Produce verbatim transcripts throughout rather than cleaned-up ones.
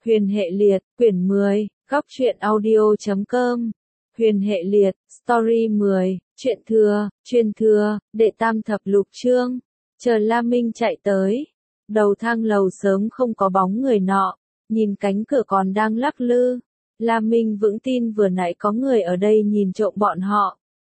Huyền hệ liệt, quyển mười, góc truyện audio chấm com. Huyền hệ liệt, story mười, truyện thừa, truyền thừa, đệ tam thập lục chương. Chờ La Minh chạy tới. Đầu thang lầu sớm không có bóng người nọ, nhìn cánh cửa còn đang lắc lư. La Minh vững tin vừa nãy có người ở đây nhìn trộm bọn họ.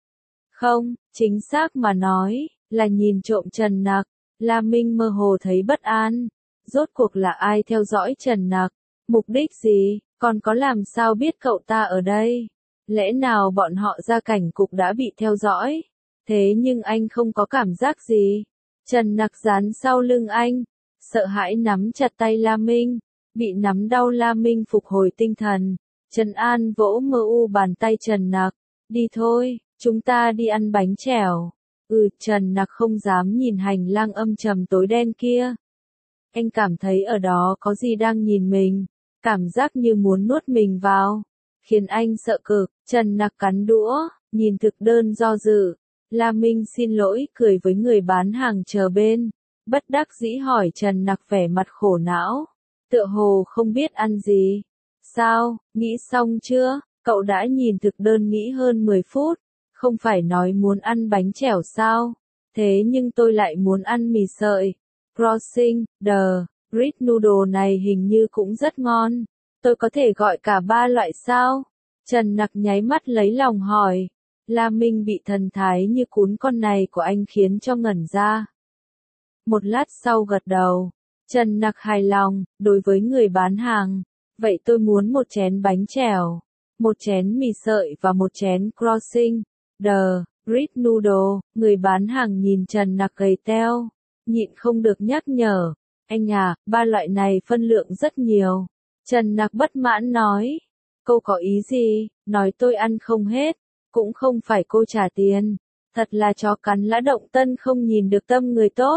Không, chính xác mà nói, là nhìn trộm Trần Nặc. La Minh mơ hồ thấy bất an. Rốt cuộc là ai theo dõi Trần Nặc? Mục đích gì? Còn có làm sao biết cậu ta ở đây? Lẽ nào bọn họ ra cảnh cục đã bị theo dõi? Thế nhưng anh không có cảm giác gì. Trần Nặc dán sau lưng anh, sợ hãi nắm chặt tay La Minh. Bị nắm đau La Minh phục hồi tinh thần. Trần An vỗ mơ u bàn tay Trần Nặc. Đi thôi, chúng ta đi ăn bánh chèo. Ừ, Trần Nặc không dám nhìn hành lang âm trầm tối đen kia. Anh cảm thấy ở đó có gì đang nhìn mình, cảm giác như muốn nuốt mình vào, khiến anh sợ cực. Trần Nặc cắn đũa, nhìn thực đơn do dự. La Minh xin lỗi cười với người bán hàng chờ bên, bất đắc dĩ hỏi Trần Nặc vẻ mặt khổ não, tựa hồ không biết ăn gì. Sao, nghĩ xong chưa? Cậu đã nhìn thực đơn nghĩ hơn mười phút, không phải nói muốn ăn bánh chèo sao? Thế nhưng tôi lại muốn ăn mì sợi. Crossing, the, Red noodle này hình như cũng rất ngon. Tôi có thể gọi cả ba loại sao? Trần Nặc nháy mắt lấy lòng hỏi. La Minh bị thần thái như cún con này của anh khiến cho ngẩn ra. Một lát sau gật đầu. Trần Nặc hài lòng, đối với người bán hàng. Vậy tôi muốn một chén bánh chèo, một chén mì sợi và một chén crossing, the, Red noodle. Người bán hàng nhìn Trần Nặc gầy teo, nhịn không được nhắc nhở. Anh à, ba loại này phân lượng rất nhiều. Trần Nặc bất mãn nói. Cô có ý gì? Nói tôi ăn không hết. Cũng không phải cô trả tiền. Thật là chó cắn lã động tân không nhìn được tâm người tốt.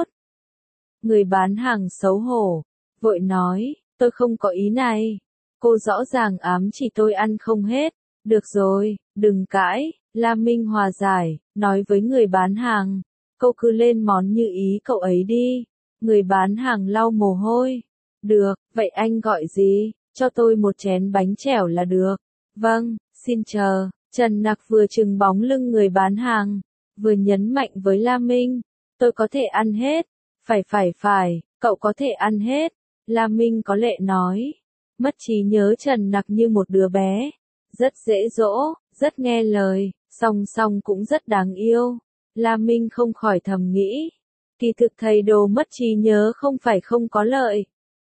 Người bán hàng xấu hổ, vội nói, tôi không có ý này. Cô rõ ràng ám chỉ tôi ăn không hết. Được rồi, đừng cãi. La Minh hòa giải, nói với người bán hàng. Cậu cứ lên món như ý cậu ấy đi. Người bán hàng lau mồ hôi. Được, vậy anh gọi gì? Cho tôi một chén bánh chèo là được. Vâng, xin chờ. Trần Nặc vừa chừng bóng lưng người bán hàng, vừa nhấn mạnh với La Minh. Tôi có thể ăn hết. Phải phải phải, cậu có thể ăn hết. La Minh có lệ nói. Mất trí nhớ Trần Nặc như một đứa bé. Rất dễ dỗ, rất nghe lời, song song cũng rất đáng yêu. La Minh không khỏi thầm nghĩ. Kỳ thực thầy đồ mất trí nhớ không phải không có lợi.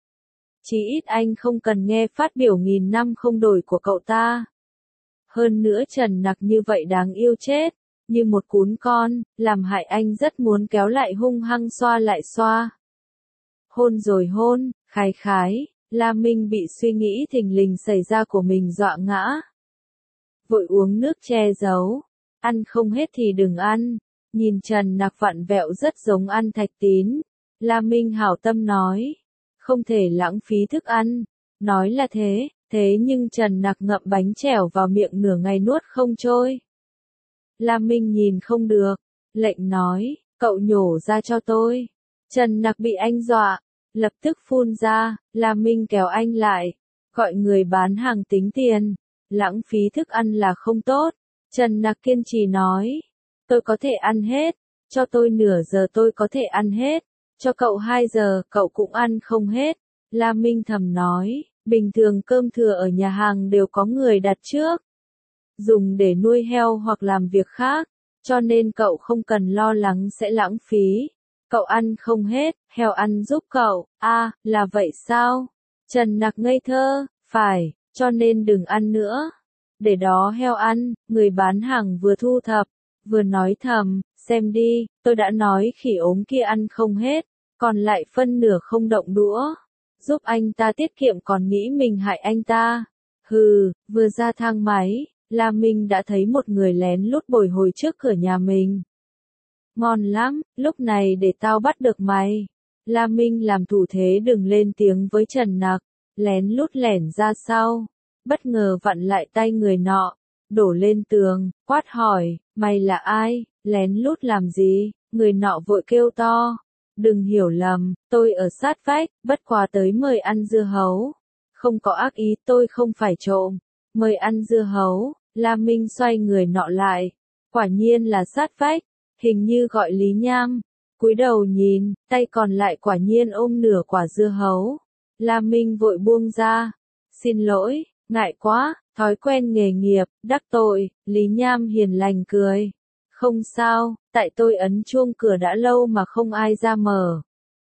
Chí ít anh không cần nghe phát biểu nghìn năm không đổi của cậu ta. Hơn nữa Trần Nặc như vậy đáng yêu chết, như một cún con, làm hại anh rất muốn kéo lại hung hăng xoa lại xoa. Hôn rồi hôn, khái khái, La Minh bị suy nghĩ thình lình xảy ra của mình dọa ngã. Vội uống nước che giấu, ăn không hết thì đừng ăn. Nhìn Trần Nặc vặn vẹo rất giống ăn thạch tín. La Minh hảo tâm nói. Không thể lãng phí thức ăn. Nói là thế, thế nhưng Trần Nặc ngậm bánh chèo vào miệng nửa ngày nuốt không trôi. La Minh nhìn không được, lệnh nói, cậu nhổ ra cho tôi. Trần Nặc bị anh dọa, lập tức phun ra. La Minh kéo anh lại, gọi người bán hàng tính tiền. Lãng phí thức ăn là không tốt. Trần Nặc kiên trì nói. Tôi có thể ăn hết, cho tôi nửa giờ tôi có thể ăn hết, cho cậu hai giờ cậu cũng ăn không hết. La Minh thầm nói, bình thường cơm thừa ở nhà hàng đều có người đặt trước, dùng để nuôi heo hoặc làm việc khác, cho nên cậu không cần lo lắng sẽ lãng phí. Cậu ăn không hết, heo ăn giúp cậu. A, à, là vậy sao? Trần Nặc ngây thơ, phải, cho nên đừng ăn nữa. Để đó heo ăn. Người bán hàng vừa thu thập, vừa nói thầm, xem đi, tôi đã nói khỉ ốm kia ăn không hết, còn lại phân nửa không động đũa. Giúp anh ta tiết kiệm còn nghĩ mình hại anh ta. Hừ, vừa ra thang máy, La Minh đã thấy một người lén lút bồi hồi trước cửa nhà mình. Ngon lắm, lúc này để tao bắt được mày. La Minh làm thủ thế đừng lên tiếng với Trần Nặc, lén lút lẻn ra sau, bất ngờ vặn lại tay người nọ. Đổ lên tường, quát hỏi, mày là ai, lén lút làm gì? Người nọ vội kêu to, đừng hiểu lầm, tôi ở sát vách, bất quá tới mời ăn dưa hấu. Không có ác ý, tôi không phải trộm. Mời ăn dưa hấu. La Minh xoay người nọ lại. Quả nhiên là sát vách, hình như gọi Lý Nham. Cúi đầu nhìn, tay còn lại quả nhiên ôm nửa quả dưa hấu. La Minh vội buông ra. Xin lỗi, ngại quá, thói quen nghề nghiệp, đắc tội. Lý Nham hiền lành cười. Không sao, tại tôi ấn chuông cửa đã lâu mà không ai ra mở.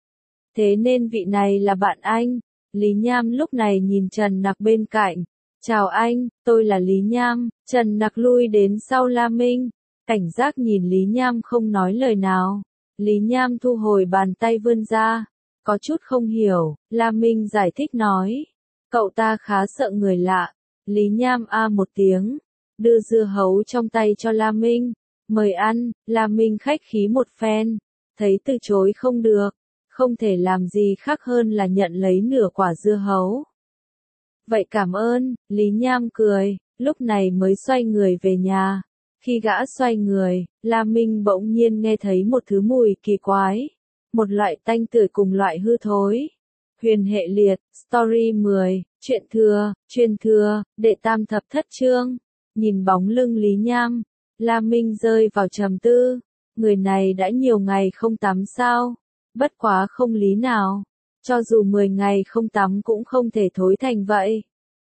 Thế nên vị này là bạn anh. Lý Nham lúc này nhìn Trần Nặc bên cạnh. Chào anh, tôi là Lý Nham. Trần Nặc lui đến sau La Minh. Cảnh giác nhìn Lý Nham không nói lời nào. Lý Nham thu hồi bàn tay vươn ra. Có chút không hiểu, La Minh giải thích nói. Cậu ta khá sợ người lạ. Lý Nham a một tiếng. Đưa dưa hấu trong tay cho La Minh. Mời ăn. La Minh khách khí một phen. Thấy từ chối không được. Không thể làm gì khác hơn là nhận lấy nửa quả dưa hấu. Vậy cảm ơn, Lý Nham cười, lúc này mới xoay người về nhà. Khi gã xoay người, La Minh bỗng nhiên nghe thấy một thứ mùi kỳ quái. Một loại tanh tưởi cùng loại hư thối. Huyền hệ liệt, story mười, chuyện thừa, truyền thừa, đệ tam thập thất chương. Nhìn bóng lưng Lý Nham, La Minh rơi vào trầm tư. Người này đã nhiều ngày không tắm sao? Bất quá không lý nào. Cho dù mười ngày không tắm cũng không thể thối thành vậy.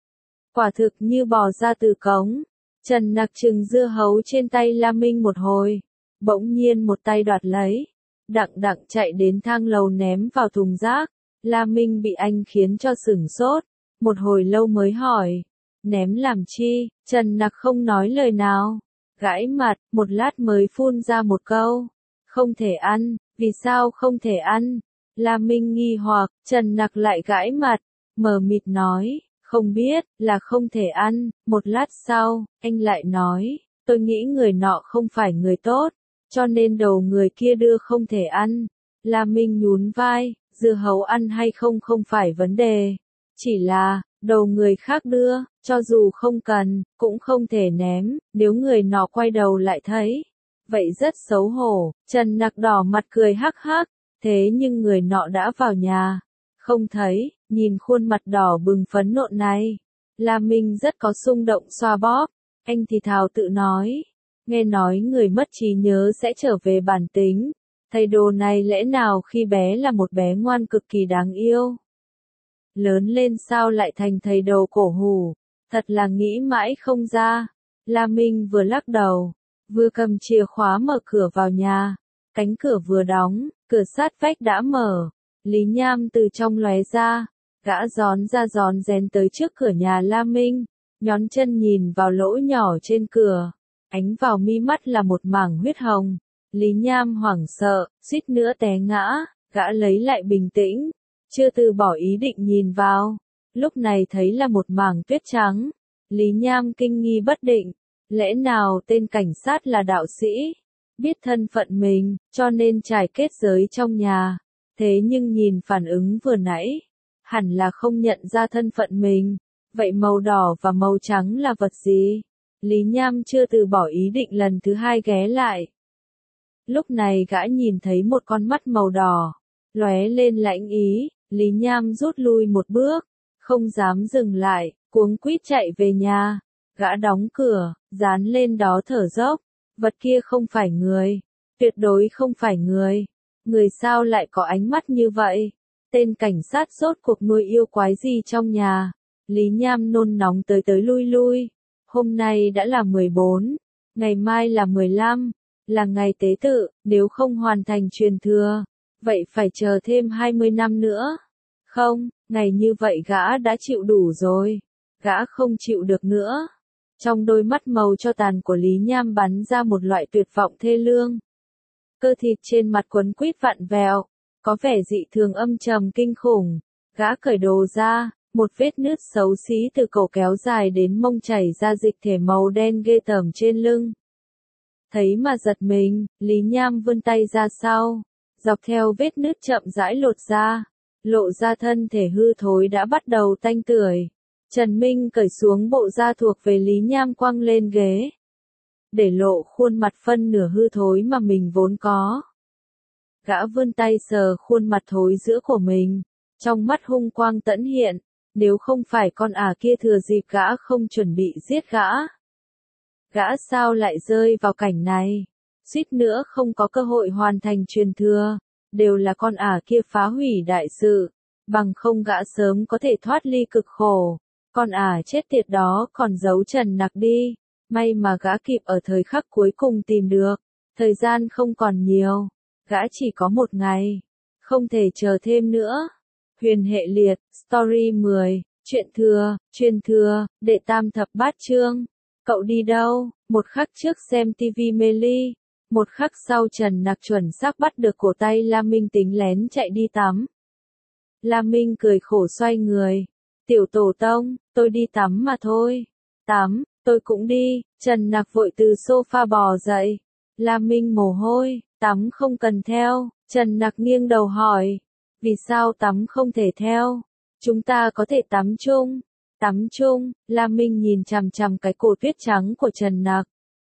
Quả thực như bò ra từ cống. Trần Nặc chừng dưa hấu trên tay La Minh một hồi. Bỗng nhiên một tay đoạt lấy. Đặng đặng chạy đến thang lầu ném vào thùng rác. La Minh bị anh khiến cho sửng sốt. Một hồi lâu mới hỏi. Ném làm chi? Trần Nặc không nói lời nào. Gãi mặt, một lát mới phun ra một câu. Không thể ăn. Vì sao không thể ăn? La Minh nghi hoặc, Trần Nặc lại gãi mặt, mờ mịt nói, không biết, là không thể ăn. Một lát sau, anh lại nói, tôi nghĩ người nọ không phải người tốt, cho nên đầu người kia đưa không thể ăn. La Minh nhún vai, dưa hấu ăn hay không không phải vấn đề. Chỉ là, đầu người khác đưa, cho dù không cần, cũng không thể ném, nếu người nọ quay đầu lại thấy. Vậy rất xấu hổ, Trần Nặc đỏ mặt cười hắc hắc, thế nhưng người nọ đã vào nhà. Không thấy, nhìn khuôn mặt đỏ bừng phấn nộn này. La Minh rất có xung động xoa bóp, anh thì thào tự nói. Nghe nói người mất trí nhớ sẽ trở về bản tính. Thầy đồ này lẽ nào khi bé là một bé ngoan cực kỳ đáng yêu. Lớn lên sao lại thành thầy đồ cổ hủ, thật là nghĩ mãi không ra. La Minh vừa lắc đầu. Vừa cầm chìa khóa mở cửa vào nhà, cánh cửa vừa đóng, cửa sát vách đã mở. Lý Nham từ trong lóe ra, gã gión ra gión rén tới trước cửa nhà La Minh, nhón chân nhìn vào lỗ nhỏ trên cửa, ánh vào mi mắt là một mảng huyết hồng. Lý Nham hoảng sợ, suýt nữa té ngã, gã lấy lại bình tĩnh, chưa từ bỏ ý định nhìn vào, lúc này thấy là một mảng tuyết trắng. Lý Nham kinh nghi bất định. Lẽ nào tên cảnh sát là đạo sĩ, biết thân phận mình, cho nên trải kết giới trong nhà. Thế nhưng nhìn phản ứng vừa nãy, hẳn là không nhận ra thân phận mình. Vậy màu đỏ và màu trắng là vật gì? Lý Nham chưa từ bỏ ý định lần thứ hai ghé lại. Lúc này gã nhìn thấy một con mắt màu đỏ, lóe lên lãnh ý, Lý Nham rút lui một bước, không dám dừng lại, cuống quýt chạy về nhà. Gã đóng cửa, dán lên đó thở dốc, vật kia không phải người, tuyệt đối không phải người. Người sao lại có ánh mắt như vậy? Tên cảnh sát rốt cuộc nuôi yêu quái gì trong nhà? Lý Nham nôn nóng tới tới lui lui. Hôm nay đã là mười bốn, ngày mai là mười lăm, là ngày tế tự, nếu không hoàn thành truyền thừa, vậy phải chờ thêm hai mươi năm nữa. Không, ngày như vậy gã đã chịu đủ rồi, gã không chịu được nữa. Trong đôi mắt màu cho tàn của Lý Nham bắn ra một loại tuyệt vọng thê lương. Cơ thịt trên mặt quấn quýt vặn vẹo, có vẻ dị thường âm trầm kinh khủng. Gã cởi đồ ra, một vết nứt xấu xí từ cổ kéo dài đến mông chảy ra dịch thể màu đen ghê tởm trên lưng. Thấy mà giật mình, Lý Nham vươn tay ra sau, dọc theo vết nứt chậm rãi lột ra, lộ ra thân thể hư thối đã bắt đầu tanh tưởi. Trần Minh cởi xuống bộ da thuộc về Lý Nham quăng lên ghế, để lộ khuôn mặt phân nửa hư thối mà mình vốn có. Gã vươn tay sờ khuôn mặt thối giữa của mình, trong mắt hung quang tẫn hiện, Nếu không phải con ả kia thừa dịp gã không chuẩn bị giết gã. Gã sao lại rơi vào cảnh này? Suýt nữa không có cơ hội hoàn thành truyền thừa. Đều là con ả kia phá hủy đại sự. Bằng không gã sớm có thể thoát ly cực khổ. Con ả chết tiệt đó còn giấu Trần Nặc đi. May mà gã kịp ở thời khắc cuối cùng tìm được. Thời gian không còn nhiều. Gã chỉ có một ngày. Không thể chờ thêm nữa. Huyền hệ liệt, story mười, chuyện thừa, truyền thừa, đệ tam thập bát chương. Cậu đi đâu? Một khắc trước xem tivi mê ly. Một khắc sau Trần Nặc chuẩn xác bắt được cổ tay La Minh tính lén chạy đi tắm. La Minh cười khổ xoay người. Tiểu tổ tông, tôi đi tắm mà thôi. Tắm, tôi cũng đi. Trần Nặc vội từ sofa bò dậy. La Minh mồ hôi, tắm không cần theo. Trần Nặc nghiêng đầu hỏi. Vì sao tắm không thể theo? Chúng ta có thể tắm chung. Tắm chung, La Minh nhìn chằm chằm cái cổ tuyết trắng của Trần Nặc.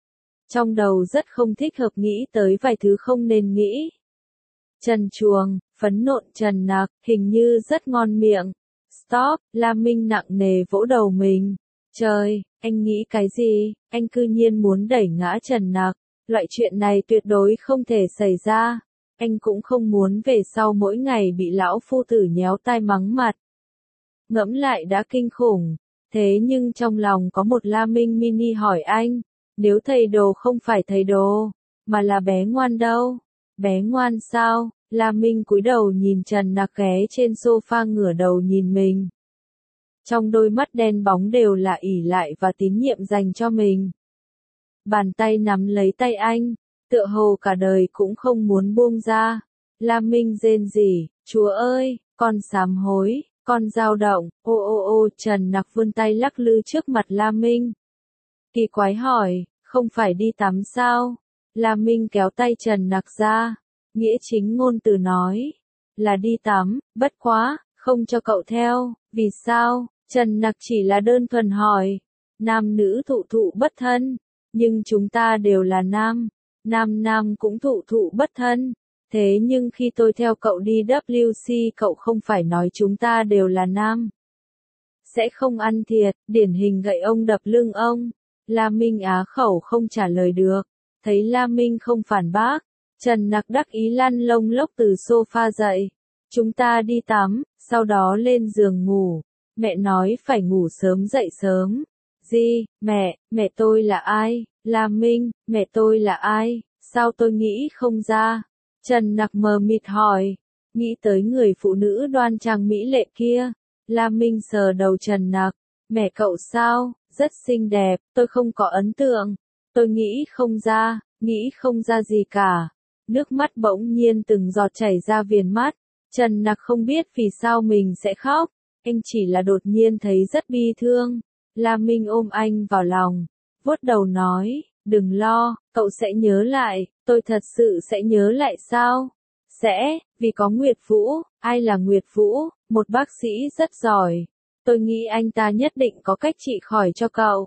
Trong đầu rất không thích hợp nghĩ tới vài thứ không nên nghĩ. Trần chuồng, phấn nộn Trần Nặc, hình như rất ngon miệng. Stop, La Minh nặng nề vỗ đầu mình. Trời, anh nghĩ cái gì? Anh cư nhiên muốn đẩy ngã Trần Nặc. Loại chuyện này tuyệt đối không thể xảy ra. Anh cũng không muốn về sau mỗi ngày bị lão phu tử nhéo tai mắng mặt. Ngẫm lại đã kinh khủng. Thế nhưng trong lòng có một La Minh mini hỏi anh. Nếu thầy đồ không phải thầy đồ, mà là bé ngoan đâu? Bé ngoan sao? La Minh cúi đầu nhìn Trần Nặc ghé trên sofa ngửa đầu nhìn mình. Trong đôi mắt đen bóng đều là ỷ lại và tín nhiệm dành cho mình. Bàn tay nắm lấy tay anh, tựa hồ cả đời cũng không muốn buông ra. La Minh rên rỉ, Chúa ơi, con sám hối, con dao động, ô ô ô. Trần Nặc vươn tay lắc lư trước mặt La Minh. Kỳ quái hỏi, không phải đi tắm sao? La Minh kéo tay Trần Nặc ra. Nghĩa chính ngôn từ nói. Là đi tắm, bất quá, không cho cậu theo. Vì sao? Trần Nặc chỉ là đơn thuần hỏi. Nam nữ thụ thụ bất thân. Nhưng chúng ta đều là nam. Nam nam cũng thụ thụ bất thân. Thế nhưng khi tôi theo cậu đi W C cậu không phải nói chúng ta đều là nam. Sẽ không ăn thiệt, điển hình gậy ông đập lưng ông. La Minh á khẩu không trả lời được. Thấy La Minh không phản bác. Trần Nặc đắc ý lăn lông lốc từ sofa dậy. Chúng ta đi tắm, sau đó lên giường ngủ. Mẹ nói phải ngủ sớm dậy sớm. Gì, mẹ, mẹ tôi là ai? La Minh, mẹ tôi là ai? Sao tôi nghĩ không ra? Trần Nặc mờ mịt hỏi. Nghĩ tới người phụ nữ đoan trang mỹ lệ kia. La Minh sờ đầu Trần Nặc. Mẹ cậu sao? Rất xinh đẹp, tôi không có ấn tượng. Tôi nghĩ không ra, nghĩ không ra gì cả. Nước mắt bỗng nhiên từng giọt chảy ra viền mắt. Trần Nặc không biết vì sao mình sẽ khóc. Anh chỉ là đột nhiên thấy rất bi thương. La Minh ôm anh vào lòng. Vuốt đầu nói, đừng lo, cậu sẽ nhớ lại. Tôi thật sự sẽ nhớ lại sao? Sẽ, vì có Nguyệt Vũ. Ai là Nguyệt Vũ? Một bác sĩ rất giỏi. Tôi nghĩ anh ta nhất định có cách trị khỏi cho cậu.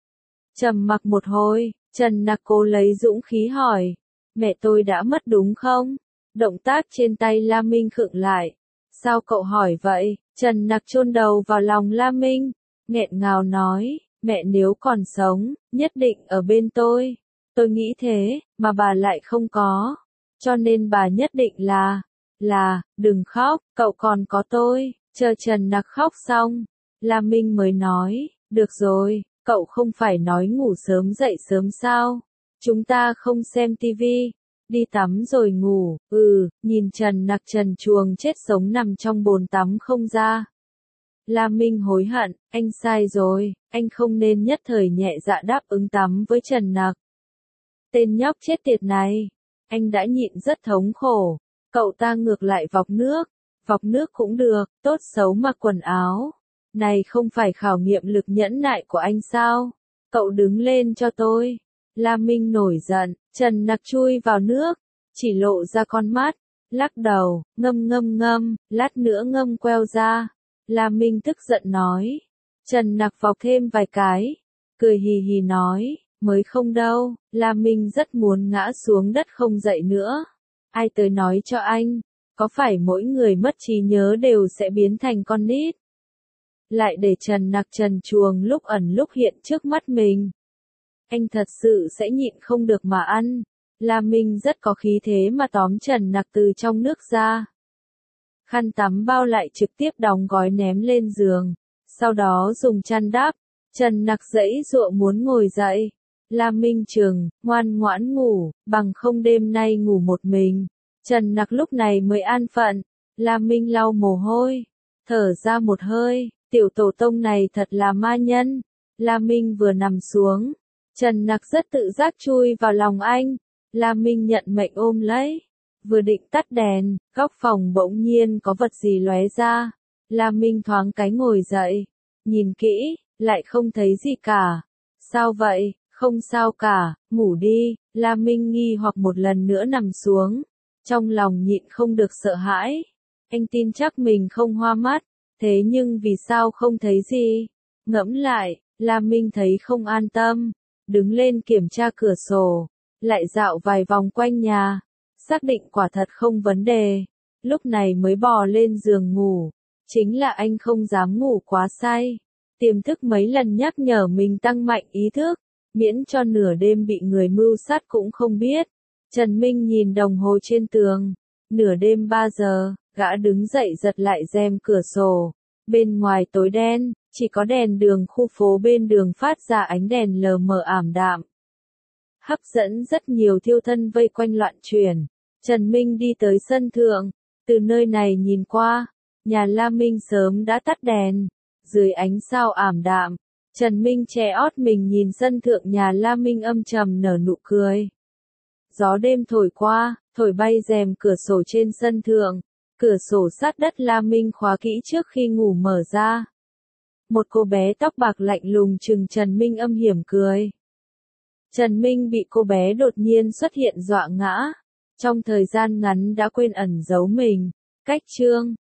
Trầm mặc một hồi, Trần Nặc cố lấy dũng khí hỏi. Mẹ tôi đã mất đúng không? Động tác trên tay La Minh khựng lại. Sao cậu hỏi vậy? Trần Nặc chôn đầu vào lòng La Minh. Nghẹn ngào nói, mẹ nếu còn sống, nhất định ở bên tôi. Tôi nghĩ thế, mà bà lại không có. Cho nên bà nhất định là, là, đừng khóc, cậu còn có tôi. Chờ Trần Nặc khóc xong, La Minh mới nói, được rồi, cậu không phải nói ngủ sớm dậy sớm sao? Chúng ta không xem tivi, đi tắm rồi ngủ. Ừ, nhìn Trần Nặc trần truồng chết sống nằm trong bồn tắm không ra. La Minh hối hận, anh sai rồi, anh không nên nhất thời nhẹ dạ đáp ứng tắm với Trần Nặc. Tên nhóc chết tiệt này, anh đã nhịn rất thống khổ, cậu ta ngược lại vọc nước, vọc nước cũng được, tốt xấu mặc quần áo. Này không phải khảo nghiệm lực nhẫn nại của anh sao? Cậu đứng lên cho tôi. La Minh nổi giận, Trần Nặc chui vào nước, chỉ lộ ra con mắt, lắc đầu, ngâm ngâm ngâm, lát nữa ngâm queo ra. La Minh tức giận nói. Trần Nặc vọc thêm vài cái, cười hì hì nói, mới không đâu. La Minh rất muốn ngã xuống đất không dậy nữa. Ai tới nói cho anh, có phải mỗi người mất trí nhớ đều sẽ biến thành con nít? lại để Trần Nặc trần truồng lúc ẩn lúc hiện trước mắt mình. Anh thật sự sẽ nhịn không được mà ăn. La Minh rất có khí thế mà tóm Trần Nặc từ trong nước ra. Khăn tắm bao lại trực tiếp đóng gói ném lên giường. Sau đó dùng chăn đắp. Trần Nặc giãy giụa muốn ngồi dậy. La Minh trừng, ngoan ngoãn ngủ, bằng không đêm nay ngủ một mình. Trần Nặc lúc này mới an phận. La Minh lau mồ hôi, thở ra một hơi, tiểu tổ tông này thật là ma nhân. La Minh vừa nằm xuống, Trần Nặc rất tự giác chui vào lòng anh. La Minh nhận mệnh ôm lấy, vừa định tắt đèn, góc phòng bỗng nhiên có vật gì lóe ra. La Minh thoáng cái ngồi dậy, nhìn kỹ, lại không thấy gì cả. Sao vậy? Không sao cả, ngủ đi. La Minh nghi hoặc một lần nữa nằm xuống, trong lòng nhịn không được sợ hãi. Anh tin chắc mình không hoa mắt, thế nhưng vì sao không thấy gì? Ngẫm lại, La Minh thấy không an tâm, đứng lên kiểm tra cửa sổ, lại dạo vài vòng quanh nhà, xác định quả thật không vấn đề, lúc này mới bò lên giường ngủ. Chính là anh không dám ngủ quá say, tiềm thức mấy lần nhắc nhở mình tăng mạnh ý thức, miễn cho nửa đêm bị người mưu sát cũng không biết. Trần Minh nhìn đồng hồ trên tường, nửa đêm ba giờ, gã đứng dậy giật lại rèm cửa sổ. Bên ngoài tối đen, chỉ có đèn đường khu phố bên đường phát ra ánh đèn lờ mờ ảm đạm, hấp dẫn rất nhiều thiêu thân vây quanh loạn chuyển. Trần Minh đi tới sân thượng, từ nơi này nhìn qua, nhà La Minh sớm đã tắt đèn, dưới ánh sao ảm đạm, Trần Minh che ót mình nhìn sân thượng nhà La Minh âm trầm nở nụ cười. Gió đêm thổi qua, thổi bay rèm cửa sổ trên sân thượng, cửa sổ sát đất La Minh khóa kỹ trước khi ngủ mở ra. Một cô bé tóc bạc lạnh lùng trừng Trần Minh âm hiểm cười. Trần Minh bị cô bé đột nhiên xuất hiện dọa ngã, trong thời gian ngắn đã quên ẩn giấu mình. Cách chương